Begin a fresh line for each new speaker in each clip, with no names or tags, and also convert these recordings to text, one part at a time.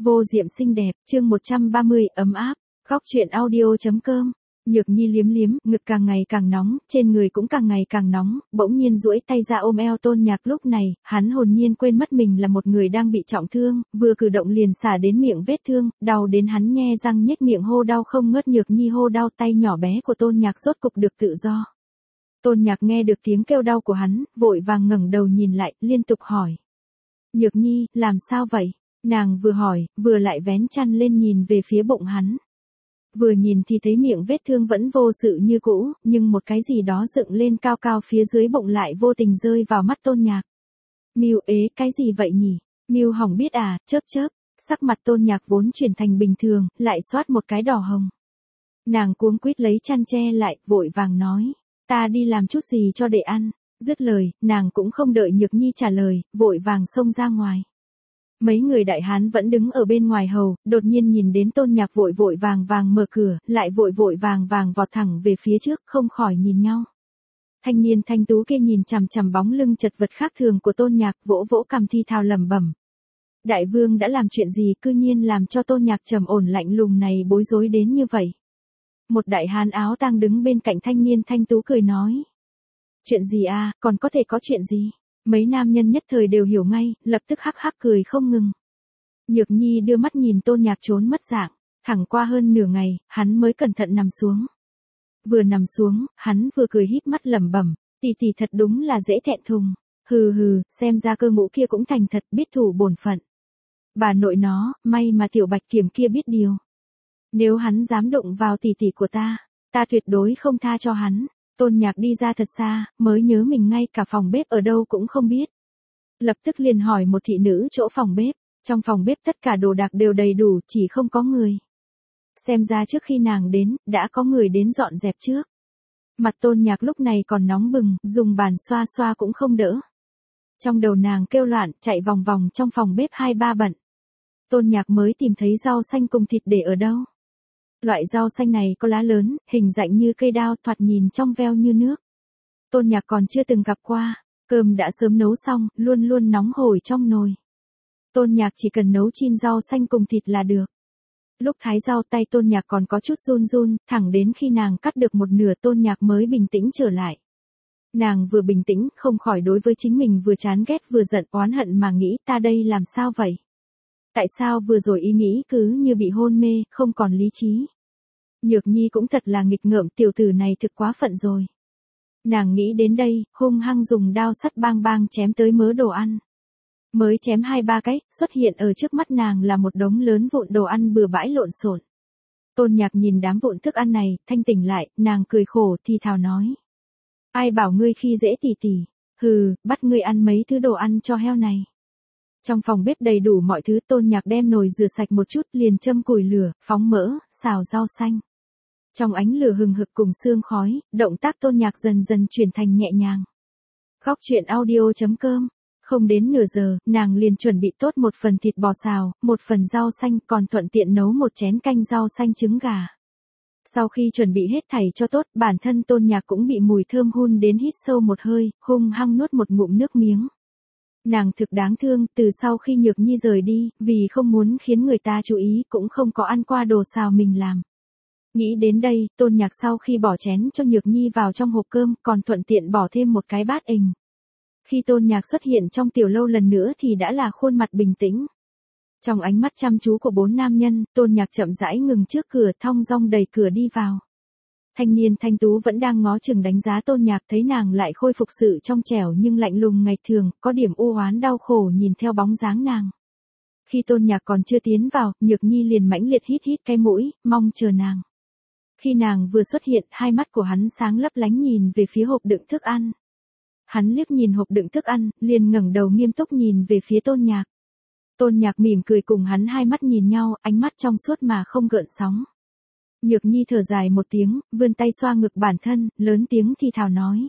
Vô diệm xinh đẹp, chương 130, ấm áp, góc truyện audio.com. Nhược Nhi liếm liếm, ngực càng ngày càng nóng, trên người cũng càng ngày càng nóng, bỗng nhiên duỗi tay ra ôm eo Tôn Nhạc. Lúc này, hắn hồn nhiên quên mất mình là một người đang bị trọng thương, vừa cử động liền xả đến miệng vết thương, đau đến hắn nhe răng nhếch miệng hô đau không ngớt. Nhược Nhi hô đau, tay nhỏ bé của Tôn Nhạc rốt cục được tự do. Tôn Nhạc nghe được tiếng kêu đau của hắn, vội vàng ngẩng đầu nhìn lại, liên tục hỏi. Nhược Nhi, làm sao vậy? Nàng vừa hỏi, vừa lại vén chăn lên nhìn về phía bụng hắn. Vừa nhìn thì thấy miệng vết thương vẫn vô sự như cũ, nhưng một cái gì đó dựng lên cao cao phía dưới bụng lại vô tình rơi vào mắt Tôn Nhạc. Miu ế, cái gì vậy nhỉ? Miu hỏng biết à, chớp chớp, sắc mặt Tôn Nhạc vốn chuyển thành bình thường, lại xoát một cái đỏ hồng. Nàng cuống quýt lấy chăn che lại, vội vàng nói, ta đi làm chút gì cho để ăn. Dứt lời, nàng cũng không đợi Nhược Nhi trả lời, vội vàng xông ra ngoài. Mấy người đại hán vẫn đứng ở bên ngoài hầu, đột nhiên nhìn đến Tôn Nhạc vội vội vàng vàng mở cửa, lại vội vội vàng vàng vọt thẳng về phía trước, không khỏi nhìn nhau. Thanh niên thanh tú kia nhìn chằm chằm bóng lưng chật vật khác thường của Tôn Nhạc, vỗ vỗ cằm thi thào lẩm bẩm. Đại vương đã làm chuyện gì cư nhiên làm cho Tôn Nhạc trầm ổn lạnh lùng này bối rối đến như vậy. Một đại hán áo tang đứng bên cạnh thanh niên thanh tú cười nói. Chuyện gì à, còn có thể có chuyện gì? Mấy nam nhân nhất thời đều hiểu ngay, lập tức hắc hắc cười không ngừng. Nhược Nhi đưa mắt nhìn Tôn Nhạc trốn mất dạng, thẳng qua hơn nửa ngày, hắn mới cẩn thận nằm xuống. Vừa nằm xuống, hắn vừa cười híp mắt lẩm bẩm, tỷ tỷ thật đúng là dễ thẹn thùng. Hừ hừ, xem ra cơ ngũ kia cũng thành thật biết thủ bổn phận. Bà nội nó, may mà tiểu Bạch Kiểm kia biết điều. Nếu hắn dám đụng vào tỷ tỷ của ta tuyệt đối không tha cho hắn. Tôn Nhạc đi ra thật xa, mới nhớ mình ngay cả phòng bếp ở đâu cũng không biết. Lập tức liền hỏi một thị nữ chỗ phòng bếp, trong phòng bếp tất cả đồ đạc đều đầy đủ, chỉ không có người. Xem ra trước khi nàng đến, đã có người đến dọn dẹp trước. Mặt Tôn Nhạc lúc này còn nóng bừng, dùng bàn xoa xoa cũng không đỡ. Trong đầu nàng kêu loạn, chạy vòng vòng trong phòng bếp 2-3 bận. Tôn Nhạc mới tìm thấy rau xanh cùng thịt để ở đâu. Loại rau xanh này có lá lớn, hình dạng như cây đao, thoạt nhìn trong veo như nước. Tôn Nhạc còn chưa từng gặp qua, cơm đã sớm nấu xong, luôn luôn nóng hổi trong nồi. Tôn Nhạc chỉ cần nấu chiên rau xanh cùng thịt là được. Lúc thái rau tay Tôn Nhạc còn có chút run run, thẳng đến khi nàng cắt được một nửa Tôn Nhạc mới bình tĩnh trở lại. Nàng vừa bình tĩnh, không khỏi đối với chính mình vừa chán ghét vừa giận oán hận mà nghĩ ta đây làm sao vậy? Tại sao vừa rồi ý nghĩ cứ như bị hôn mê, không còn lý trí? Nhược Nhi cũng thật là nghịch ngợm, tiểu tử này thực quá phận rồi. Nàng nghĩ đến đây, hung hăng dùng đao sắt bang bang chém tới mớ đồ ăn. Mới chém 2-3 cái, xuất hiện ở trước mắt nàng là một đống lớn vụn đồ ăn bừa bãi lộn xộn. Tôn Nhạc nhìn đám vụn thức ăn này, thanh tỉnh lại, nàng cười khổ thì thào nói. Ai bảo ngươi khi dễ tỉ tỉ, hừ, bắt ngươi ăn mấy thứ đồ ăn cho heo này. Trong phòng bếp đầy đủ mọi thứ, Tôn Nhạc đem nồi rửa sạch một chút, liền châm củi lửa, phóng mỡ, xào rau xanh. Trong ánh lửa hừng hực cùng sương khói, động tác Tôn Nhạc dần dần chuyển thành nhẹ nhàng. Góc truyện audio.com. Không đến nửa giờ, nàng liền chuẩn bị tốt một phần thịt bò xào, một phần rau xanh, còn thuận tiện nấu một chén canh rau xanh trứng gà. Sau khi chuẩn bị hết thảy cho tốt, bản thân Tôn Nhạc cũng bị mùi thơm hun đến hít sâu một hơi, hung hăng nuốt một ngụm nước miếng. Nàng thực đáng thương, từ sau khi Nhược Nhi rời đi, vì không muốn khiến người ta chú ý, cũng không có ăn qua đồ xào mình làm. Nghĩ đến đây, Tôn Nhạc sau khi bỏ chén cho Nhược Nhi vào trong hộp cơm, còn thuận tiện bỏ thêm một cái bát ình. Khi Tôn Nhạc xuất hiện trong tiểu lâu lần nữa thì đã là khuôn mặt bình tĩnh. Trong ánh mắt chăm chú của 4 nam nhân, Tôn Nhạc chậm rãi ngừng trước cửa, thong dong đẩy cửa đi vào. Thanh niên thanh tú vẫn đang ngó chừng đánh giá Tôn Nhạc, thấy nàng lại khôi phục sự trong trẻo nhưng lạnh lùng ngày thường, có điểm u oán đau khổ nhìn theo bóng dáng nàng. Khi Tôn Nhạc còn chưa tiến vào, Nhược Nhi liền mãnh liệt hít hít cái mũi, mong chờ nàng. Khi nàng vừa xuất hiện, hai mắt của hắn sáng lấp lánh nhìn về phía hộp đựng thức ăn. Hắn liếc nhìn hộp đựng thức ăn, liền ngẩng đầu nghiêm túc nhìn về phía Tôn Nhạc. Tôn Nhạc mỉm cười cùng hắn hai mắt nhìn nhau, ánh mắt trong suốt mà không gợn sóng. Nhược Nhi thở dài một tiếng, vươn tay xoa ngực bản thân, lớn tiếng thì thào nói.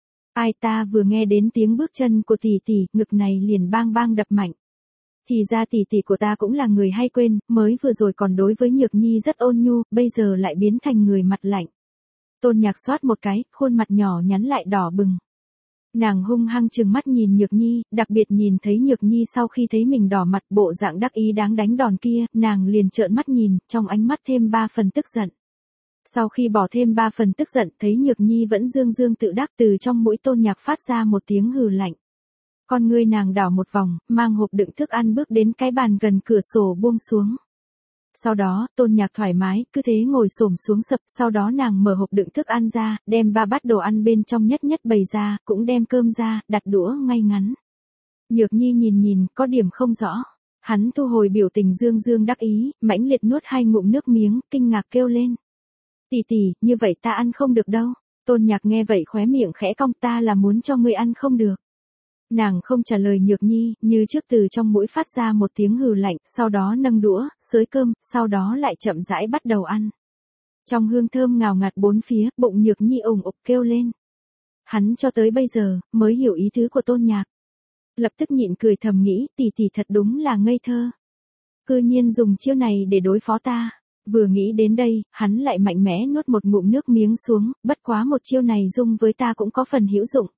Ai ta vừa nghe đến tiếng bước chân của tỷ tỷ, ngực này liền bang bang đập mạnh. Thì ra tỷ tỷ của ta cũng là người hay quên, mới vừa rồi còn đối với Nhược Nhi rất ôn nhu, bây giờ lại biến thành người mặt lạnh. Tôn Nhạc xoát một cái, khuôn mặt nhỏ nhắn lại đỏ bừng. Nàng hung hăng trừng mắt nhìn Nhược Nhi, đặc biệt nhìn thấy Nhược Nhi sau khi thấy mình đỏ mặt bộ dạng đắc ý đáng đánh đòn kia, nàng liền trợn mắt nhìn, trong ánh mắt thêm 3 phần tức giận. Sau khi bỏ thêm 3 phần tức giận, thấy Nhược Nhi vẫn dương dương tự đắc, từ trong mũi Tôn Nhạc phát ra một tiếng hừ lạnh. Con ngươi nàng đảo một vòng, mang hộp đựng thức ăn bước đến cái bàn gần cửa sổ buông xuống. Sau đó, Tôn Nhạc thoải mái, cứ thế ngồi xổm xuống sập, sau đó nàng mở hộp đựng thức ăn ra, đem 3 bát đồ ăn bên trong nhất nhất bày ra, cũng đem cơm ra, đặt đũa ngay ngắn. Nhược Nhi nhìn, có điểm không rõ. Hắn thu hồi biểu tình dương dương đắc ý, mãnh liệt nuốt 2 ngụm nước miếng, kinh ngạc kêu lên. Tỷ tỷ, như vậy ta ăn không được đâu. Tôn Nhạc nghe vậy khóe miệng khẽ cong, ta là muốn cho ngươi ăn không được. Nàng không trả lời Nhược Nhi, như trước từ trong mũi phát ra một tiếng hừ lạnh, sau đó nâng đũa, xới cơm, sau đó lại chậm rãi bắt đầu ăn. Trong hương thơm ngào ngạt bốn phía, bụng Nhược Nhi ủng ục kêu lên. Hắn cho tới bây giờ, mới hiểu ý tứ của Tôn Nhạc. Lập tức nhịn cười thầm nghĩ, tỷ tỷ thật đúng là ngây thơ. Cư nhiên dùng chiêu này để đối phó ta. Vừa nghĩ đến đây, hắn lại mạnh mẽ nuốt một ngụm nước miếng xuống, bất quá một chiêu này dung với ta cũng có phần hữu dụng.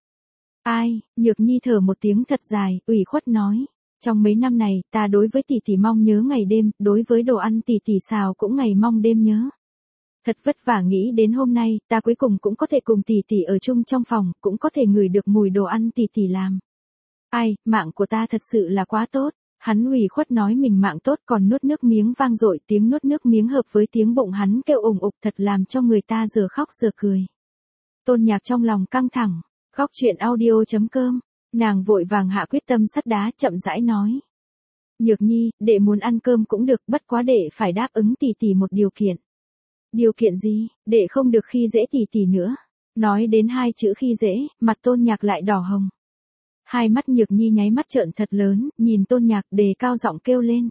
Ai, Nhược Nhi thở một tiếng thật dài, ủy khuất nói. Trong mấy năm này, ta đối với tỷ tỷ mong nhớ ngày đêm, đối với đồ ăn tỷ tỷ xào cũng ngày mong đêm nhớ. Thật vất vả nghĩ đến hôm nay, ta cuối cùng cũng có thể cùng tỷ tỷ ở chung trong phòng, cũng có thể ngửi được mùi đồ ăn tỷ tỷ làm. Ai, mạng của ta thật sự là quá tốt. Hắn ủy khuất nói mình mạng tốt, còn nuốt nước miếng vang dội, tiếng nuốt nước miếng hợp với tiếng bụng hắn kêu ủng ục thật làm cho người ta giờ khóc giờ cười. Tôn Nhạc trong lòng căng thẳng. Góc chuyện audio.com, nàng vội vàng hạ quyết tâm sắt đá, chậm rãi nói. Nhược Nhi, đệ muốn ăn cơm cũng được, bất quá đệ phải đáp ứng tỷ tỷ một điều kiện. Điều kiện gì? Đệ không được khi dễ tỷ tỷ nữa. Nói đến 2 chữ khi dễ, mặt Tôn Nhạc lại đỏ hồng. Hai mắt Nhược Nhi nháy mắt trợn thật lớn, nhìn Tôn Nhạc đề cao giọng kêu lên.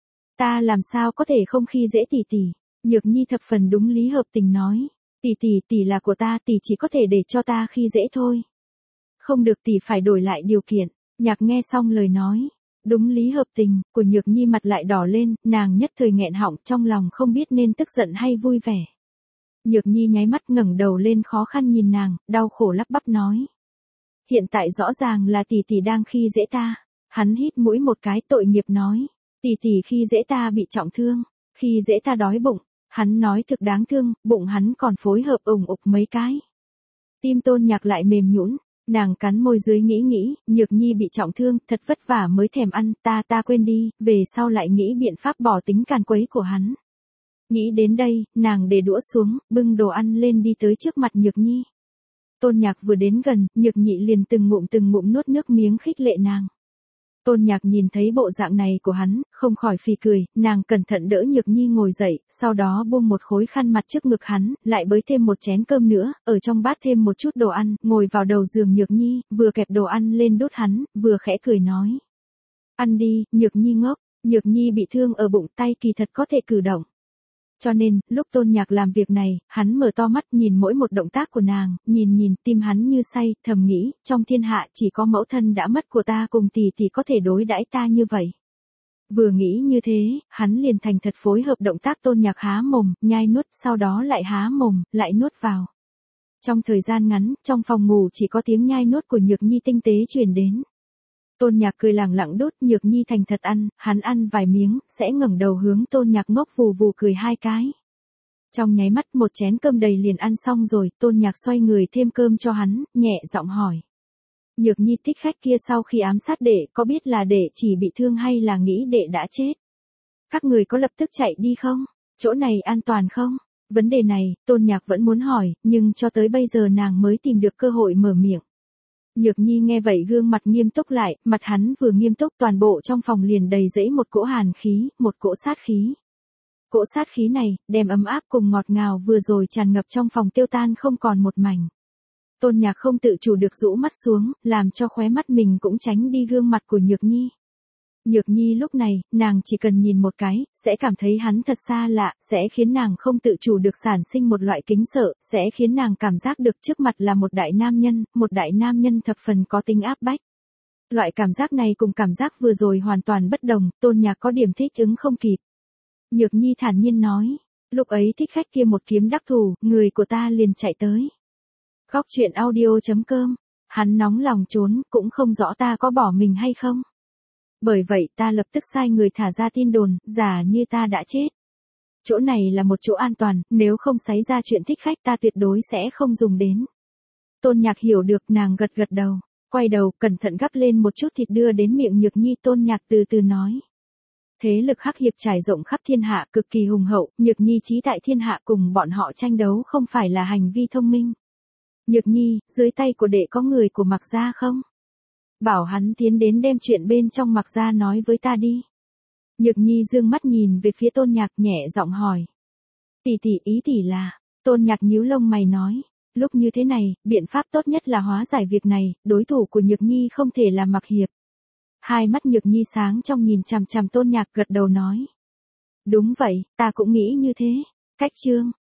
Ta làm sao có thể không khi dễ tỷ tỷ? Nhược Nhi thập phần đúng lý hợp tình nói. Tỷ là của ta, tỷ chỉ có thể để cho ta khi dễ thôi. Không được, tỷ phải đổi lại điều kiện. Nhạc nghe xong lời nói. Đúng lý hợp tình, của Nhược Nhi mặt lại đỏ lên, nàng nhất thời nghẹn họng, trong lòng không biết nên tức giận hay vui vẻ. Nhược Nhi nháy mắt ngẩng đầu lên khó khăn nhìn nàng, đau khổ lắp bắp nói. Hiện tại rõ ràng là tỷ tỷ đang khi dễ ta. Hắn hít mũi một cái tội nghiệp nói. Tỷ khi dễ ta bị trọng thương, khi dễ ta đói bụng. Hắn nói thực đáng thương, bụng hắn còn phối hợp ủng ục mấy cái. Tim Tôn Nhạc lại mềm nhũn, nàng cắn môi dưới nghĩ, Nhược Nhi bị trọng thương, thật vất vả mới thèm ăn, ta quên đi, về sau lại nghĩ biện pháp bỏ tính càn quấy của hắn. Nghĩ đến đây, nàng để đũa xuống, bưng đồ ăn lên đi tới trước mặt Nhược Nhi. Tôn Nhạc vừa đến gần, Nhược Nhị liền từng ngụm nuốt nước miếng khích lệ nàng. Tôn Nhạc nhìn thấy bộ dạng này của hắn, không khỏi phì cười, nàng cẩn thận đỡ Nhược Nhi ngồi dậy, sau đó buông một khối khăn mặt trước ngực hắn, lại bới thêm một chén cơm nữa, ở trong bát thêm một chút đồ ăn, ngồi vào đầu giường Nhược Nhi, vừa kẹp đồ ăn lên đút hắn, vừa khẽ cười nói. Ăn đi, Nhược Nhi ngốc, Nhược Nhi bị thương ở bụng, tay kỳ thật có thể cử động. Cho nên, lúc Tôn Nhạc làm việc này, hắn mở to mắt nhìn mỗi một động tác của nàng, nhìn tim hắn như say, thầm nghĩ, trong thiên hạ chỉ có mẫu thân đã mất của ta cùng tỷ có thể đối đãi ta như vậy. Vừa nghĩ như thế, hắn liền thành thật phối hợp động tác Tôn Nhạc há mồm, nhai nuốt, sau đó lại há mồm, lại nuốt vào. Trong thời gian ngắn, trong phòng ngủ chỉ có tiếng nhai nuốt của Nhược Nhi tinh tế truyền đến. Tôn Nhạc cười lẳng lặng đút, Nhược Nhi thành thật ăn, hắn ăn vài miếng, sẽ ngẩng đầu hướng Tôn Nhạc ngốc vù vù cười 2 cái. Trong nháy mắt một chén cơm đầy liền ăn xong rồi, Tôn Nhạc xoay người thêm cơm cho hắn, nhẹ giọng hỏi. Nhược Nhi thích khách kia sau khi ám sát đệ, có biết là đệ chỉ bị thương hay là nghĩ đệ đã chết? Các người có lập tức chạy đi không? Chỗ này an toàn không? Vấn đề này, Tôn Nhạc vẫn muốn hỏi, nhưng cho tới bây giờ nàng mới tìm được cơ hội mở miệng. Nhược Nhi nghe vậy gương mặt nghiêm túc lại, mặt hắn vừa nghiêm túc toàn bộ trong phòng liền đầy rẫy một cỗ hàn khí, một cỗ sát khí. Cỗ sát khí này, đem ấm áp cùng ngọt ngào vừa rồi tràn ngập trong phòng tiêu tan không còn một mảnh. Tôn Nhạc không tự chủ được rũ mắt xuống, làm cho khóe mắt mình cũng tránh đi gương mặt của Nhược Nhi. Nhược Nhi lúc này, nàng chỉ cần nhìn một cái, sẽ cảm thấy hắn thật xa lạ, sẽ khiến nàng không tự chủ được sản sinh một loại kính sợ, sẽ khiến nàng cảm giác được trước mặt là một đại nam nhân thập phần có tính áp bách. Loại cảm giác này cùng cảm giác vừa rồi hoàn toàn bất đồng, Tôn Nhạc có điểm thích ứng không kịp. Nhược Nhi thản nhiên nói, lúc ấy thích khách kia một kiếm đắc thủ, người của ta liền chạy tới. Góc chuyện audio.com Hắn nóng lòng trốn, cũng không rõ ta có bỏ mình hay không. Bởi vậy ta lập tức sai người thả ra tin đồn, giả như ta đã chết. Chỗ này là một chỗ an toàn, nếu không xảy ra chuyện thích khách ta tuyệt đối sẽ không dùng đến. Tôn Nhạc hiểu được, nàng gật gật đầu, quay đầu cẩn thận gắp lên một chút thịt đưa đến miệng Nhược Nhi. Tôn Nhạc từ từ nói. Thế lực hắc hiệp trải rộng khắp thiên hạ cực kỳ hùng hậu, Nhược Nhi chí tại thiên hạ cùng bọn họ tranh đấu không phải là hành vi thông minh. Nhược Nhi, dưới tay của đệ có người của Mạc gia không? Bảo hắn tiến đến đem chuyện bên trong Mạc gia nói với ta đi. Nhược Nhi dương mắt nhìn về phía Tôn Nhạc nhẹ giọng hỏi. Tỷ tỷ, ý tỷ là, Tôn Nhạc nhíu lông mày nói. Lúc như thế này, biện pháp tốt nhất là hóa giải việc này, đối thủ của Nhược Nhi không thể là Mạc Hiệp. Hai mắt Nhược Nhi sáng trong nhìn chằm chằm Tôn Nhạc, gật đầu nói. Đúng vậy, ta cũng nghĩ như thế. Cách chương